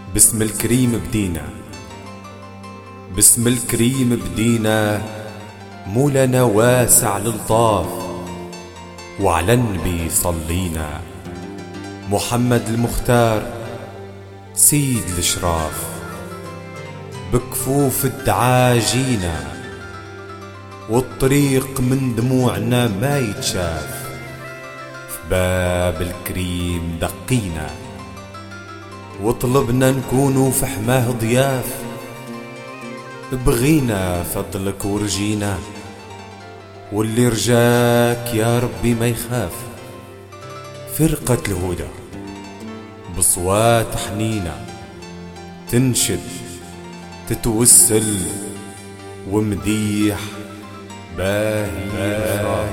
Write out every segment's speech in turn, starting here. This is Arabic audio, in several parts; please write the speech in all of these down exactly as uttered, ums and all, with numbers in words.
باسم الكريم بدينا، باسم الكريم بدينا، مولانا واسع الالطاف، وعلى النبي صلينا، محمد المختار سيد الاشراف، بكفوف الدعاجينا، والطريق من دموعنا ما يتشاف، في باب الكريم دقينا، وطلبنا نكونوا في حماه ضياف، بغينا فضلك ورجينا، واللي رجاك يا ربي ما يخاف. فرقة الهدى بصوات حنينة تنشد تتوسل ومديح باهي.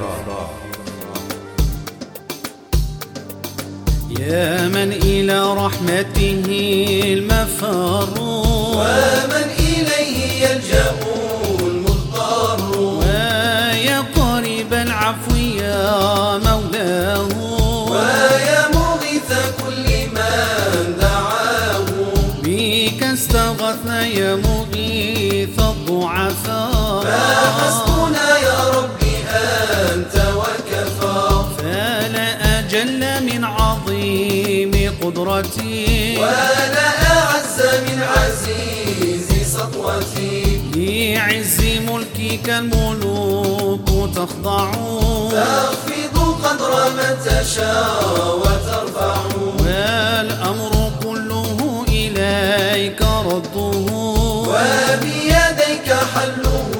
يا من إلى رحمته المفر، ومن إليه يلجأ المضطر، ويا قريب العفو يا مولاه، ويا مغيث كل من دعاه، بك استغثنا يا مغيث الضعفاء، فحسبنا يا ربي أنت وكفى. فلا أجل من عظيم قدرتي، ولا أعز من عزيز سطوتي، لعز ملكك الملوك تخضع، تخفض قدر من تشاء وترفع، والأمر كله إليك رده، وبيديك حله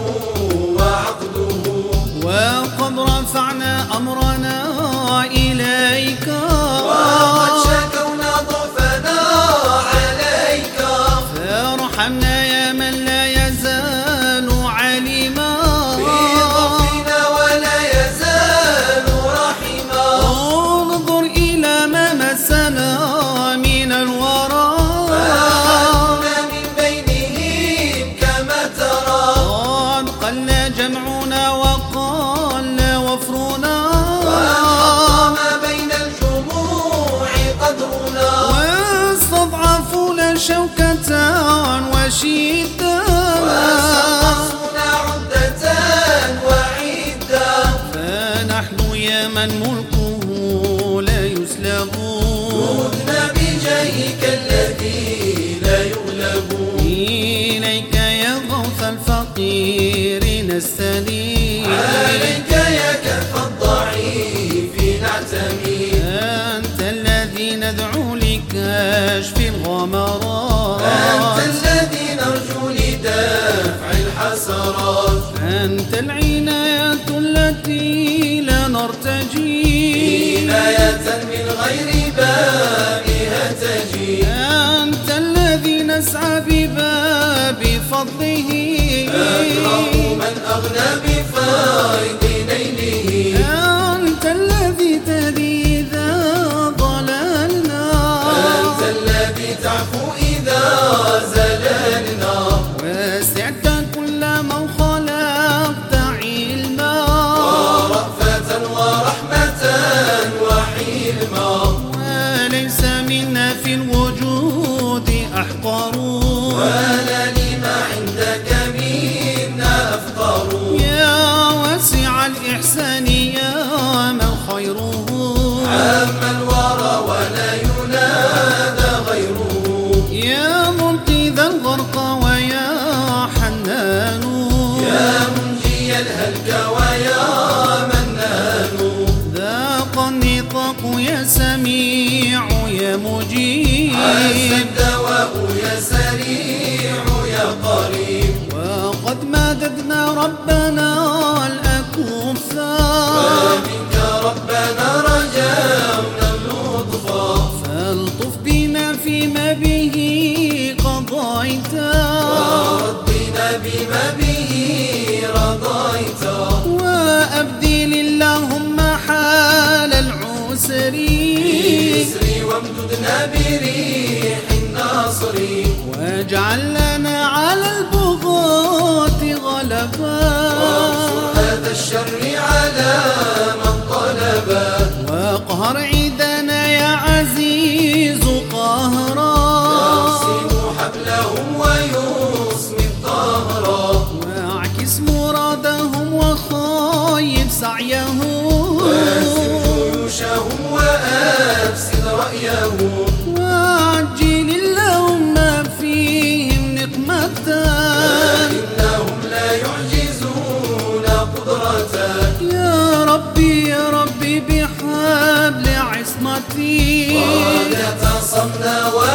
وعقده، وقد رفعنا أمرنا إليك، وقد شكونا ضعفنا عليك، فارحمنا يا من لا يزال عليما بضعفنا ولا يزال رحيما. انظر إلى ما مسنا من الورى، فأخذنا من بينهم كما ترى، قد قل جمعنا وقل وفرنا، وانحط ما بين الجموع قدرنا، واستضعفونا شوكة وشدة، وسقفنا عدة وعدة، فنحن يا من ملكه لا يسلب، نودنا بجاهك الذي لا يغلب، إليك يا غوث الفقير نستنير، عليك يا كف الضعيف نعتمي، أنت الذي ندعو لكشف الغمرات، أنت الذي نرجو لدفع الحسرات، أنت العناية التي لا نرتجي، عناية من غير بابها تجي، أنت الذي نسعى بباب فضله، أكرم من أغنى بفائض نيله، أنت الذي تهدي إذا ضللنا، أنت الذي تعفو إذا زللنا، وسعت كل من خلقت علما، ورأفة ورحمة وحلما، وليس منا في الوجود أحقر، ولا لما عندك منا أفقر، يا واسع الإحسان يا من خيره، عم الورى ولا ينادى غيره، يا منقذ الغرق ويا حنان، يا منجي الهلك ويا منان، ذاق النطاق يا سميع يا مجيب، عز الدواء يا سريع يا قريب، وقد مددنا ربنا الأكفا، ومنك ربنا رجونا اللطفا، فالطف بنا فيما به قضيتا، وردنا بما به رضيتا، وأبدل اللهم حال العسر، باليسر وامددنا بريح النصر، واجعل لنا على البغاة غلبا، وانصر هذا الشر على من طلبا، واقهر عيدنا يا عزيز قهرا، وعجل اللهم فيهم نقمتك إنهم لا يعجزون قدرتك يا ربي يا ربي بحبل عصمتي قد اعتصمنا